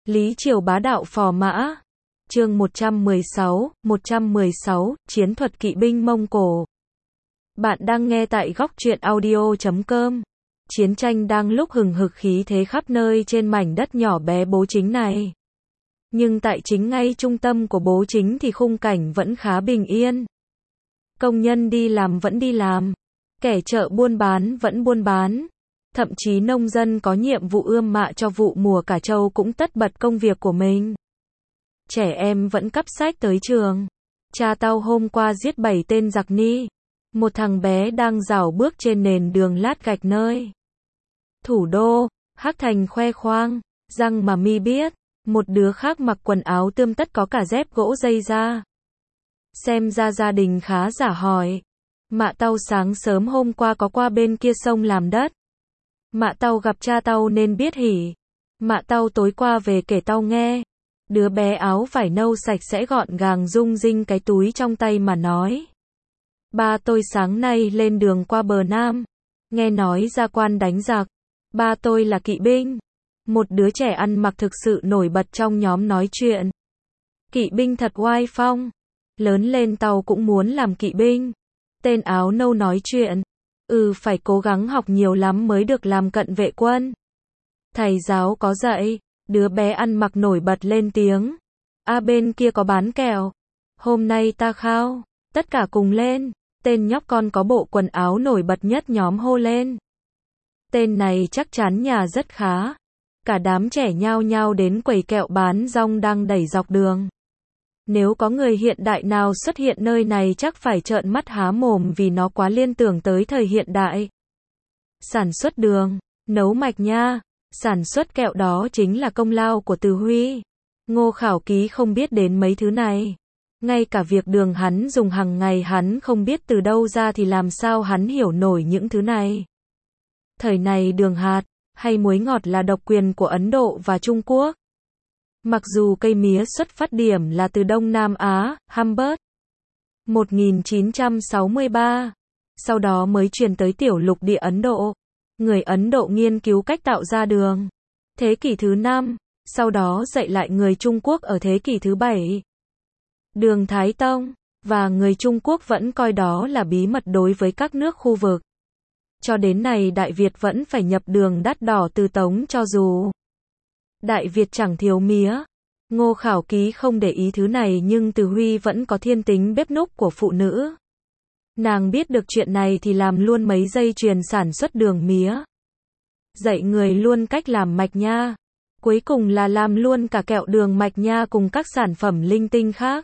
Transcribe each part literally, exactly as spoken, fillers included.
Lý Triều bá đạo phò mã. Chương một trăm mười sáu, một trăm mười sáu, Chiến thuật kỵ binh Mông Cổ. Bạn đang nghe tại góc truyện audio chấm com. Chiến tranh đang lúc hừng hực khí thế khắp nơi trên mảnh đất nhỏ bé Bố Chính này. Nhưng tại chính ngay trung tâm của Bố Chính thì khung cảnh vẫn khá bình yên. Công nhân đi làm vẫn đi làm. Kẻ chợ buôn bán vẫn buôn bán. Thậm chí nông dân có nhiệm vụ ươm mạ cho vụ mùa cả trâu cũng tất bật công việc của mình. Trẻ em vẫn cắp sách tới trường. Cha tao hôm qua giết bảy tên giặc ni. Một thằng bé đang rảo bước trên nền đường lát gạch nơi thủ đô, Hắc Thành khoe khoang, răng mà mi biết. Một đứa khác mặc quần áo tươm tất có cả dép gỗ dây da. Xem ra gia đình khá giả hỏi. Mạ tao sáng sớm hôm qua có qua bên kia sông làm đất. Mạ tao gặp cha tao nên biết hỉ. Mạ tao tối qua về kể tao nghe. Đứa bé áo vải nâu sạch sẽ gọn gàng rung rinh cái túi trong tay mà nói. Ba tôi sáng nay lên đường qua bờ Nam. Nghe nói ra quan đánh giặc. Ba tôi là kỵ binh. Một đứa trẻ ăn mặc thực sự nổi bật trong nhóm nói chuyện. Kỵ binh thật oai phong. Lớn lên tao cũng muốn làm kỵ binh. Tên áo nâu nói chuyện. Ừ, phải cố gắng học nhiều lắm mới được làm cận vệ quân. Thầy giáo có dạy. Đứa bé ăn mặc nổi bật lên tiếng. À, bên kia có bán kẹo. Hôm nay ta khao. Tất cả cùng lên. Tên nhóc con có bộ quần áo nổi bật nhất nhóm hô lên. Tên này chắc chắn nhà rất khá. Cả đám trẻ nhao nhao đến quầy kẹo bán rong đang đẩy dọc đường. Nếu có người hiện đại nào xuất hiện nơi này chắc phải trợn mắt há mồm vì nó quá liên tưởng tới thời hiện đại. Sản xuất đường, nấu mạch nha, sản xuất kẹo đó chính là công lao của Từ Huy. Ngô Khảo Ký không biết đến mấy thứ này. Ngay cả việc đường hắn dùng hàng ngày hắn không biết từ đâu ra thì làm sao hắn hiểu nổi những thứ này. Thời này đường hạt hay muối ngọt là độc quyền của Ấn Độ và Trung Quốc. Mặc dù cây mía xuất phát điểm là từ Đông Nam Á, Hamburg, một nghìn chín trăm sáu mươi ba, sau đó mới truyền tới tiểu lục địa Ấn Độ. Người Ấn Độ nghiên cứu cách tạo ra đường. Thế kỷ thứ năm, sau đó dạy lại người Trung Quốc ở thế kỷ thứ bảy. Đường Thái Tông, và người Trung Quốc vẫn coi đó là bí mật đối với các nước khu vực. Cho đến nay Đại Việt vẫn phải nhập đường đắt đỏ từ Tống cho dù Đại Việt chẳng thiếu mía. Ngô Khảo Ký không để ý thứ này nhưng Từ Huy vẫn có thiên tính bếp núc của phụ nữ. Nàng biết được chuyện này thì làm luôn mấy dây chuyền sản xuất đường mía. Dạy người luôn cách làm mạch nha. Cuối cùng là làm luôn cả kẹo đường mạch nha cùng các sản phẩm linh tinh khác.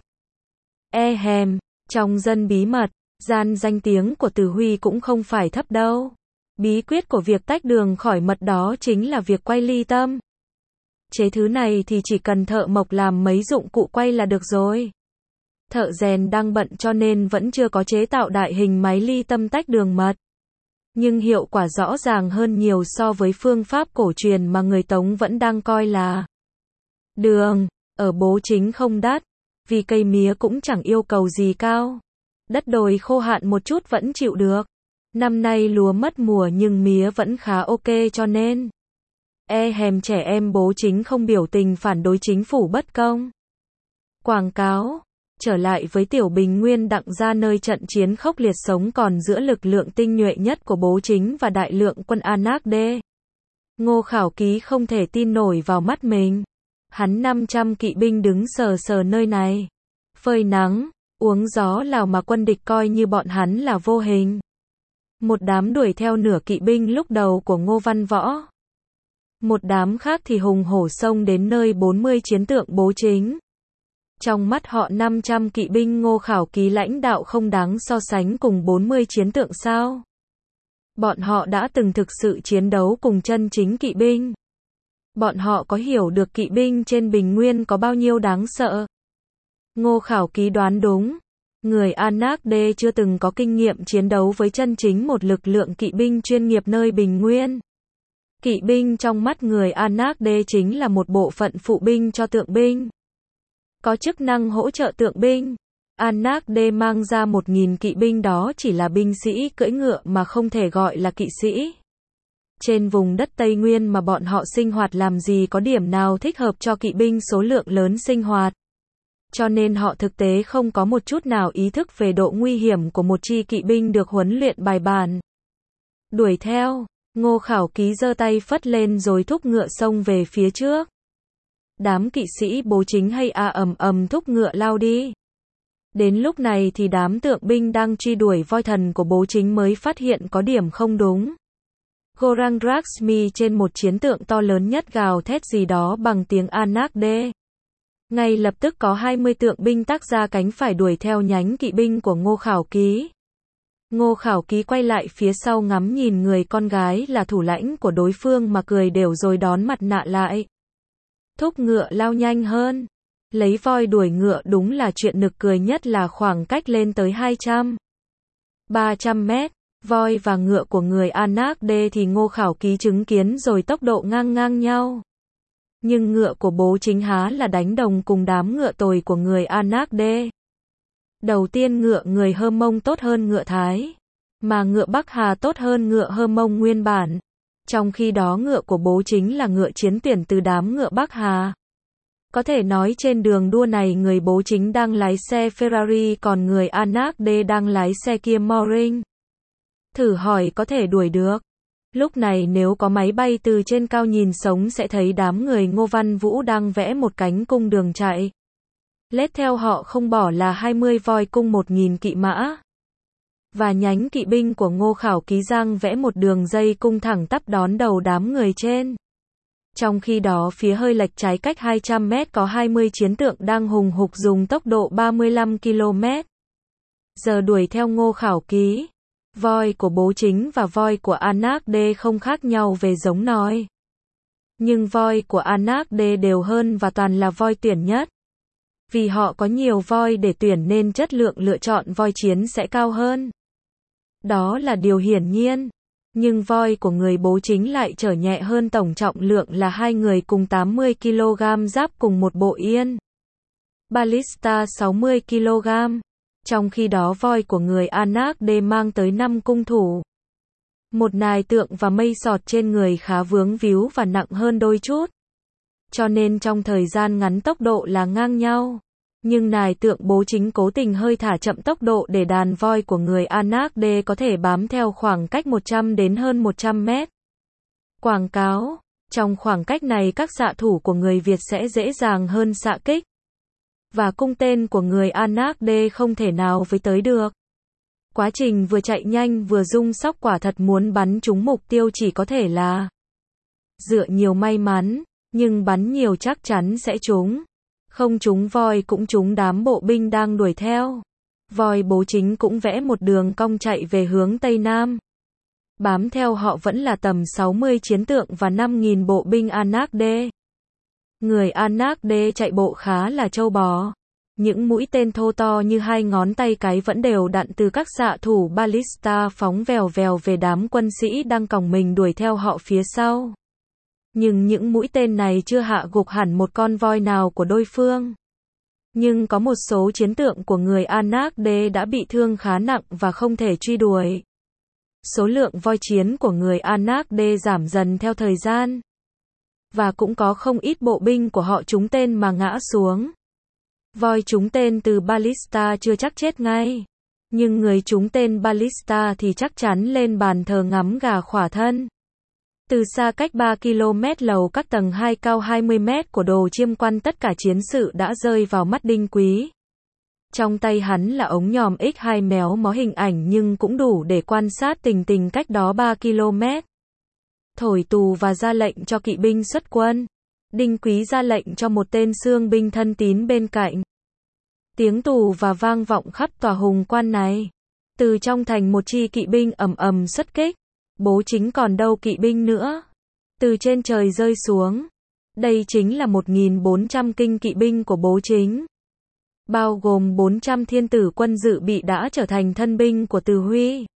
E hèm, trong dân bí mật, gian danh tiếng của Từ Huy cũng không phải thấp đâu. Bí quyết của việc tách đường khỏi mật đó chính là việc quay ly tâm. Chế thứ này thì chỉ cần thợ mộc làm mấy dụng cụ quay là được rồi. Thợ rèn đang bận cho nên vẫn chưa có chế tạo đại hình máy ly tâm tách đường mật. Nhưng hiệu quả rõ ràng hơn nhiều so với phương pháp cổ truyền mà người Tống vẫn đang coi là đường. Ở Bố Chính không đắt, vì cây mía cũng chẳng yêu cầu gì cao. Đất đồi khô hạn một chút vẫn chịu được. Năm nay lúa mất mùa nhưng mía vẫn khá ok cho nên E hèm trẻ em Bố Chính không biểu tình phản đối chính phủ bất công. Quảng cáo. Trở lại với Tiểu Bình Nguyên Đặng ra nơi trận chiến khốc liệt sống còn giữa lực lượng tinh nhuệ nhất của Bố Chính và đại lượng quân Anak Đê. Ngô Khảo Ký không thể tin nổi vào mắt mình. Hắn năm trăm kỵ binh đứng sờ sờ nơi này. Phơi nắng, uống gió Lào mà quân địch coi như bọn hắn là vô hình. Một đám đuổi theo nửa kỵ binh lúc đầu của Ngô Văn Võ. Một đám khác thì hùng hổ xông đến nơi bốn mươi chiến tượng Bố Chính. Trong mắt họ năm trăm kỵ binh Ngô Khảo Ký lãnh đạo không đáng so sánh cùng bốn mươi chiến tượng sao. Bọn họ đã từng thực sự chiến đấu cùng chân chính kỵ binh. Bọn họ có hiểu được kỵ binh trên Bình Nguyên có bao nhiêu đáng sợ. Ngô Khảo Ký đoán đúng. Người Anak Đê chưa từng có kinh nghiệm chiến đấu với chân chính một lực lượng kỵ binh chuyên nghiệp nơi Bình Nguyên. Kỵ binh trong mắt người Anak Đê chính là một bộ phận phụ binh cho tượng binh. Có chức năng hỗ trợ tượng binh. Anak Đê mang ra một nghìn kỵ binh đó chỉ là binh sĩ cưỡi ngựa mà không thể gọi là kỵ sĩ. Trên vùng đất Tây Nguyên mà bọn họ sinh hoạt làm gì có điểm nào thích hợp cho kỵ binh số lượng lớn sinh hoạt. Cho nên họ thực tế không có một chút nào ý thức về độ nguy hiểm của một chi kỵ binh được huấn luyện bài bản. Đuổi theo, Ngô Khảo Ký giơ tay phất lên rồi thúc ngựa xông về phía trước. Đám kỵ sĩ Bố Chính hay a ầm ầm thúc ngựa lao đi. Đến lúc này thì đám tượng binh đang truy đuổi voi thần của Bố Chính mới phát hiện có điểm không đúng. Gorang Laxmi trên một chiến tượng to lớn nhất gào thét gì đó bằng tiếng Anak De. Ngay lập tức có hai mươi tượng binh tác ra cánh phải đuổi theo nhánh kỵ binh của Ngô Khảo Ký. Ngô Khảo Ký quay lại phía sau ngắm nhìn người con gái là thủ lãnh của đối phương mà cười đều rồi đón mặt nạ lại. Thúc ngựa lao nhanh hơn. Lấy voi đuổi ngựa đúng là chuyện nực cười nhất là khoảng cách lên tới hai trăm, ba trăm mét. Voi và ngựa của người Anak De thì Ngô Khảo Ký chứng kiến rồi tốc độ ngang ngang nhau. Nhưng ngựa của Bố Chính há là đánh đồng cùng đám ngựa tồi của người Anak De. Đầu tiên ngựa người Hơ Mông tốt hơn ngựa Thái, mà ngựa Bắc Hà tốt hơn ngựa Hơ Mông nguyên bản. Trong khi đó ngựa của Bố Chính là ngựa chiến tuyển từ đám ngựa Bắc Hà. Có thể nói trên đường đua này người Bố Chính đang lái xe Ferrari còn người Anak De đang lái xe Kia Morning. Thử hỏi có thể đuổi được. Lúc này nếu có máy bay từ trên cao nhìn sống sẽ thấy đám người Ngô Văn Vũ đang vẽ một cánh cung đường chạy. Lết theo họ không bỏ là hai mươi voi cung một nghìn kỵ mã. Và nhánh kỵ binh của Ngô Khảo Ký giang vẽ một đường dây cung thẳng tắp đón đầu đám người trên. Trong khi đó phía hơi lệch trái cách hai trăm mét có hai mươi chiến tượng đang hùng hục dùng tốc độ ba mươi lăm ki lô mét giờ đuổi theo Ngô Khảo Ký. Voi của Bố Chính và voi của Anak De không khác nhau về giống nòi. Nhưng voi của Anak De đều hơn và toàn là voi tuyển nhất. Vì họ có nhiều voi để tuyển nên chất lượng lựa chọn voi chiến sẽ cao hơn. Đó là điều hiển nhiên. Nhưng voi của người Bố Chính lại trở nhẹ hơn tổng trọng lượng là hai người cùng tám mươi ki lô gam giáp cùng một bộ yên. Ballista sáu mươi ki lô gam. Trong khi đó voi của người Anak De mang tới năm cung thủ. Một nài tượng và mây sọt trên người khá vướng víu và nặng hơn đôi chút. Cho nên trong thời gian ngắn tốc độ là ngang nhau. Nhưng nài tượng Bố Chính cố tình hơi thả chậm tốc độ để đàn voi của người Anak De có thể bám theo khoảng cách một trăm đến hơn một trăm mét. Quảng cáo, trong khoảng cách này các xạ thủ của người Việt sẽ dễ dàng hơn xạ kích. Và cung tên của người Anak De không thể nào với tới được. Quá trình vừa chạy nhanh vừa rung sóc quả thật muốn bắn trúng mục tiêu chỉ có thể là dựa nhiều may mắn, nhưng bắn nhiều chắc chắn sẽ trúng. Không trúng voi cũng trúng đám bộ binh đang đuổi theo. Voi Bố Chính cũng vẽ một đường cong chạy về hướng Tây Nam. Bám theo họ vẫn là tầm sáu mươi chiến tượng và năm nghìn bộ binh Anak De. Người Anak De chạy bộ khá là trâu bò. Những mũi tên thô to như hai ngón tay cái vẫn đều đặn từ các xạ thủ ballista phóng vèo vèo về đám quân sĩ đang còng mình đuổi theo họ phía sau. Nhưng những mũi tên này chưa hạ gục hẳn một con voi nào của đối phương. Nhưng có một số chiến tượng của người Anak De đã bị thương khá nặng và không thể truy đuổi. Số lượng voi chiến của người Anak De giảm dần theo thời gian. Và cũng có không ít bộ binh của họ trúng tên mà ngã xuống. Voi trúng tên từ ballista chưa chắc chết ngay. Nhưng người trúng tên ballista thì chắc chắn lên bàn thờ ngắm gà khỏa thân. Từ xa cách ba ki lô mét lầu các tầng hai cao hai mươi mét của Đồ Chiêm Quan tất cả chiến sự đã rơi vào mắt Đinh Quý. Trong tay hắn là ống nhòm ích hai méo mó hình ảnh nhưng cũng đủ để quan sát tình tình cách đó ba ki lô mét. Thổi tù và ra lệnh cho kỵ binh xuất quân. Đinh Quý ra lệnh cho một tên xương binh thân tín bên cạnh. Tiếng tù và vang vọng khắp tòa hùng quan này. Từ trong thành một chi kỵ binh ầm ầm xuất kích. Bố Chính còn đâu kỵ binh nữa. Từ trên trời rơi xuống. Đây chính là một nghìn bốn trăm kinh kỵ binh của Bố Chính. Bao gồm bốn trăm thiên tử quân dự bị đã trở thành thân binh của Từ Huy.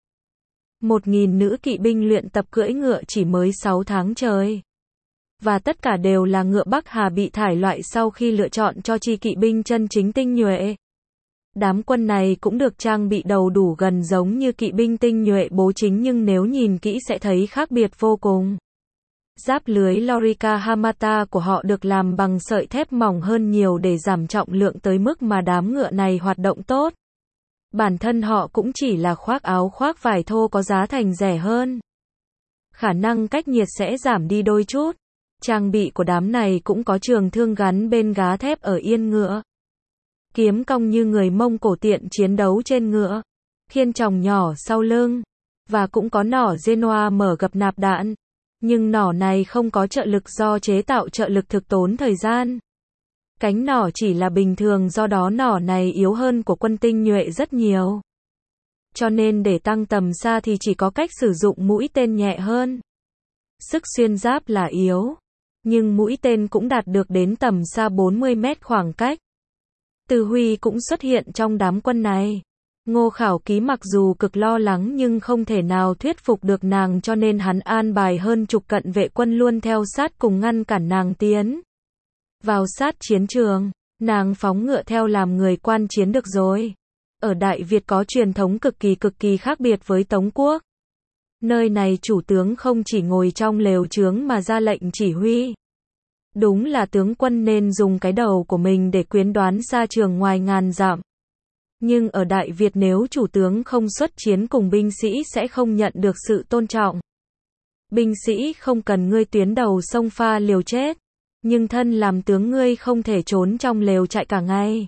một nghìn nữ kỵ binh luyện tập cưỡi ngựa chỉ mới sáu tháng trời. Và tất cả đều là ngựa Bắc Hà bị thải loại sau khi lựa chọn cho chi kỵ binh chân chính tinh nhuệ. Đám quân này cũng được trang bị đầu đủ gần giống như kỵ binh tinh nhuệ bố chính nhưng nếu nhìn kỹ sẽ thấy khác biệt vô cùng. Giáp lưới Lorica Hamata của họ được làm bằng sợi thép mỏng hơn nhiều để giảm trọng lượng tới mức mà đám ngựa này hoạt động tốt. Bản thân họ cũng chỉ là khoác áo khoác vải thô có giá thành rẻ hơn. Khả năng cách nhiệt sẽ giảm đi đôi chút. Trang bị của đám này cũng có trường thương gắn bên gá thép ở yên ngựa. Kiếm cong như người Mông Cổ tiện chiến đấu trên ngựa. Khiên tròng nhỏ sau lưng. Và cũng có nỏ Genoa mở gập nạp đạn. Nhưng nỏ này không có trợ lực do chế tạo trợ lực thực tốn thời gian. Cánh nỏ chỉ là bình thường do đó nỏ này yếu hơn của quân tinh nhuệ rất nhiều. Cho nên để tăng tầm xa thì chỉ có cách sử dụng mũi tên nhẹ hơn. Sức xuyên giáp là yếu. Nhưng mũi tên cũng đạt được đến tầm xa bốn mươi mét khoảng cách. Từ Huy cũng xuất hiện trong đám quân này. Ngô Khảo Ký mặc dù cực lo lắng nhưng không thể nào thuyết phục được nàng cho nên hắn an bài hơn chục cận vệ quân luôn theo sát cùng ngăn cản nàng tiến vào sát chiến trường. Nàng phóng ngựa theo làm người quan chiến được rồi. Ở Đại Việt có truyền thống cực kỳ cực kỳ khác biệt với Tống Quốc. Nơi này chủ tướng không chỉ ngồi trong lều trướng mà ra lệnh chỉ huy. Đúng là tướng quân nên dùng cái đầu của mình để quyến đoán xa trường ngoài ngàn dặm. Nhưng ở Đại Việt nếu chủ tướng không xuất chiến cùng binh sĩ sẽ không nhận được sự tôn trọng. Binh sĩ không cần ngươi tuyến đầu xông pha liều chết. Nhưng thân làm tướng ngươi không thể trốn trong lều chạy cả ngày.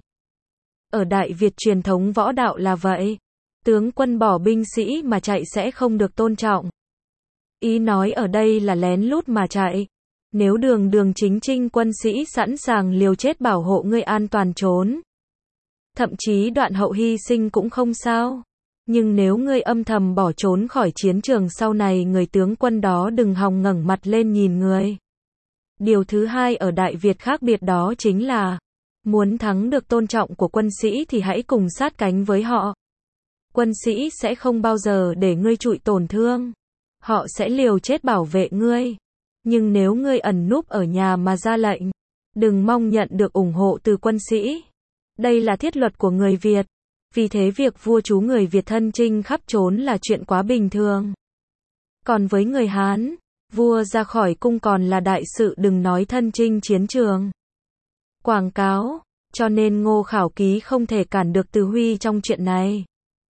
Ở Đại Việt truyền thống võ đạo là vậy. Tướng quân bỏ binh sĩ mà chạy sẽ không được tôn trọng. Ý nói ở đây là lén lút mà chạy. Nếu đường đường chính trinh quân sĩ sẵn sàng liều chết bảo hộ ngươi an toàn trốn. Thậm chí đoạn hậu hy sinh cũng không sao. Nhưng nếu ngươi âm thầm bỏ trốn khỏi chiến trường sau này người tướng quân đó đừng hòng ngẩng mặt lên nhìn người. Điều thứ hai ở Đại Việt khác biệt đó chính là muốn thắng được tôn trọng của quân sĩ thì hãy cùng sát cánh với họ. Quân sĩ sẽ không bao giờ để ngươi chịu tổn thương. Họ sẽ liều chết bảo vệ ngươi. Nhưng nếu ngươi ẩn núp ở nhà mà ra lệnh, đừng mong nhận được ủng hộ từ quân sĩ. Đây là thiết luật của người Việt. Vì thế việc vua chú người Việt thân chinh khắp trốn là chuyện quá bình thường. Còn với người Hán, vua ra khỏi cung còn là đại sự đừng nói thân chinh chiến trường. Quảng cáo, cho nên Ngô Khảo Ký không thể cản được Từ Huy trong chuyện này.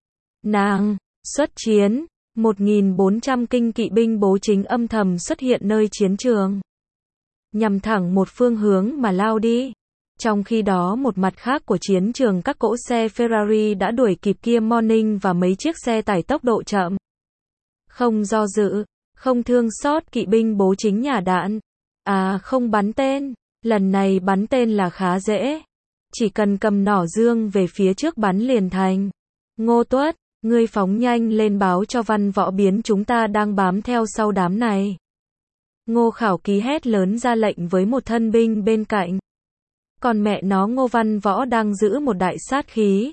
Nàng, xuất chiến, một nghìn bốn trăm kinh kỵ binh bố chính âm thầm xuất hiện nơi chiến trường. Nhằm thẳng một phương hướng mà lao đi. Trong khi đó một mặt khác của chiến trường các cỗ xe Ferrari đã đuổi kịp Kia Morning và mấy chiếc xe tải tốc độ chậm. Không do dự, không thương xót kỵ binh bố chính nhả đạn. À không bắn tên, lần này bắn tên là khá dễ. Chỉ cần cầm nỏ dương về phía trước bắn liền thành. Ngô Tuất, ngươi phóng nhanh lên báo cho Văn Võ Biến chúng ta đang bám theo sau đám này. Ngô Khảo Ký hét lớn ra lệnh với một thân binh bên cạnh. Còn mẹ nó Ngô Văn Võ đang giữ một đại sát khí.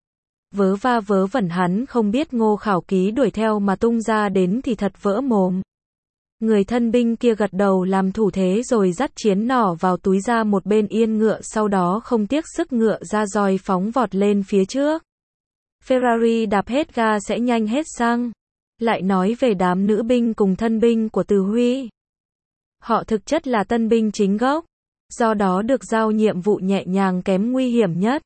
Vớ va vớ vẩn hắn không biết Ngô Khảo Ký đuổi theo mà tung ra đến thì thật vỡ mồm. Người thân binh kia gật đầu làm thủ thế rồi dắt chiến nỏ vào túi ra một bên yên ngựa sau đó không tiếc sức ngựa ra roi phóng vọt lên phía trước. Ferrari đạp hết ga sẽ nhanh hết xăng. Lại nói về đám nữ binh cùng thân binh của Từ Huy. Họ thực chất là tân binh chính gốc. Do đó được giao nhiệm vụ nhẹ nhàng kém nguy hiểm nhất.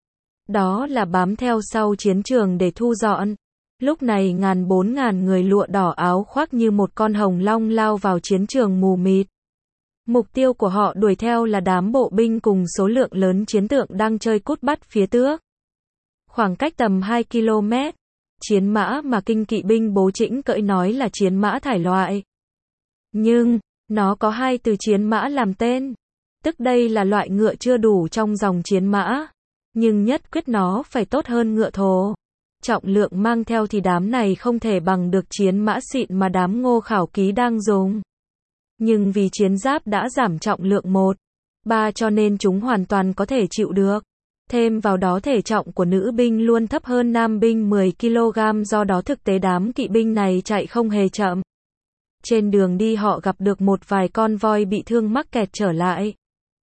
Đó là bám theo sau chiến trường để thu dọn. Lúc này ngàn bốn ngàn người lụa đỏ áo khoác như một con hồng long lao vào chiến trường mù mịt. Mục tiêu của họ đuổi theo là đám bộ binh cùng số lượng lớn chiến tượng đang chơi cút bắt phía tước. Khoảng cách tầm hai ki lô mét. Chiến mã mà kinh kỵ binh bố chỉnh cưỡi nói là chiến mã thải loại. Nhưng, nó có hai từ chiến mã làm tên. Tức đây là loại ngựa chưa đủ trong dòng chiến mã. Nhưng nhất quyết nó phải tốt hơn ngựa thổ. Trọng lượng mang theo thì đám này không thể bằng được chiến mã xịn mà đám Ngô Khảo Ký đang dùng. Nhưng vì chiến giáp đã giảm trọng lượng một, ba cho nên chúng hoàn toàn có thể chịu được. Thêm vào đó thể trọng của nữ binh luôn thấp hơn nam binh mười ki lô gam do đó thực tế đám kỵ binh này chạy không hề chậm. Trên đường đi họ gặp được một vài con voi bị thương mắc kẹt trở lại.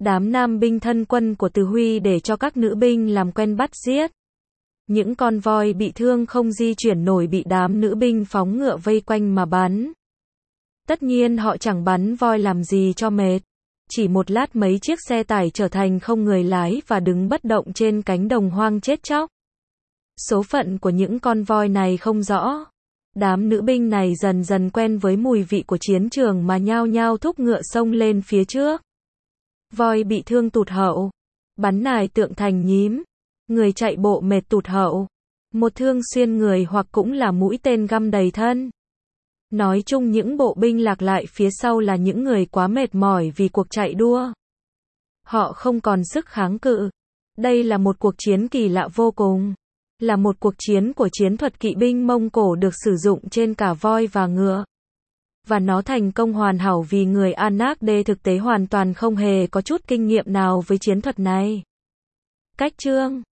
Đám nam binh thân quân của Từ Huy để cho các nữ binh làm quen bắt giết. Những con voi bị thương không di chuyển nổi bị đám nữ binh phóng ngựa vây quanh mà bắn. Tất nhiên họ chẳng bắn voi làm gì cho mệt. Chỉ một lát mấy chiếc xe tải trở thành không người lái và đứng bất động trên cánh đồng hoang chết chóc. Số phận của những con voi này không rõ. Đám nữ binh này dần dần quen với mùi vị của chiến trường mà nhao nhao thúc ngựa xông lên phía trước. Voi bị thương tụt hậu. Bắn nải tượng thành nhím. Người chạy bộ mệt tụt hậu. Một thương xuyên người hoặc cũng là mũi tên găm đầy thân. Nói chung những bộ binh lạc lại phía sau là những người quá mệt mỏi vì cuộc chạy đua. Họ không còn sức kháng cự. Đây là một cuộc chiến kỳ lạ vô cùng. Là một cuộc chiến của chiến thuật kỵ binh Mông Cổ được sử dụng trên cả voi và ngựa. Và nó thành công hoàn hảo vì người Anak D thực tế hoàn toàn không hề có chút kinh nghiệm nào với chiến thuật này. Cách chương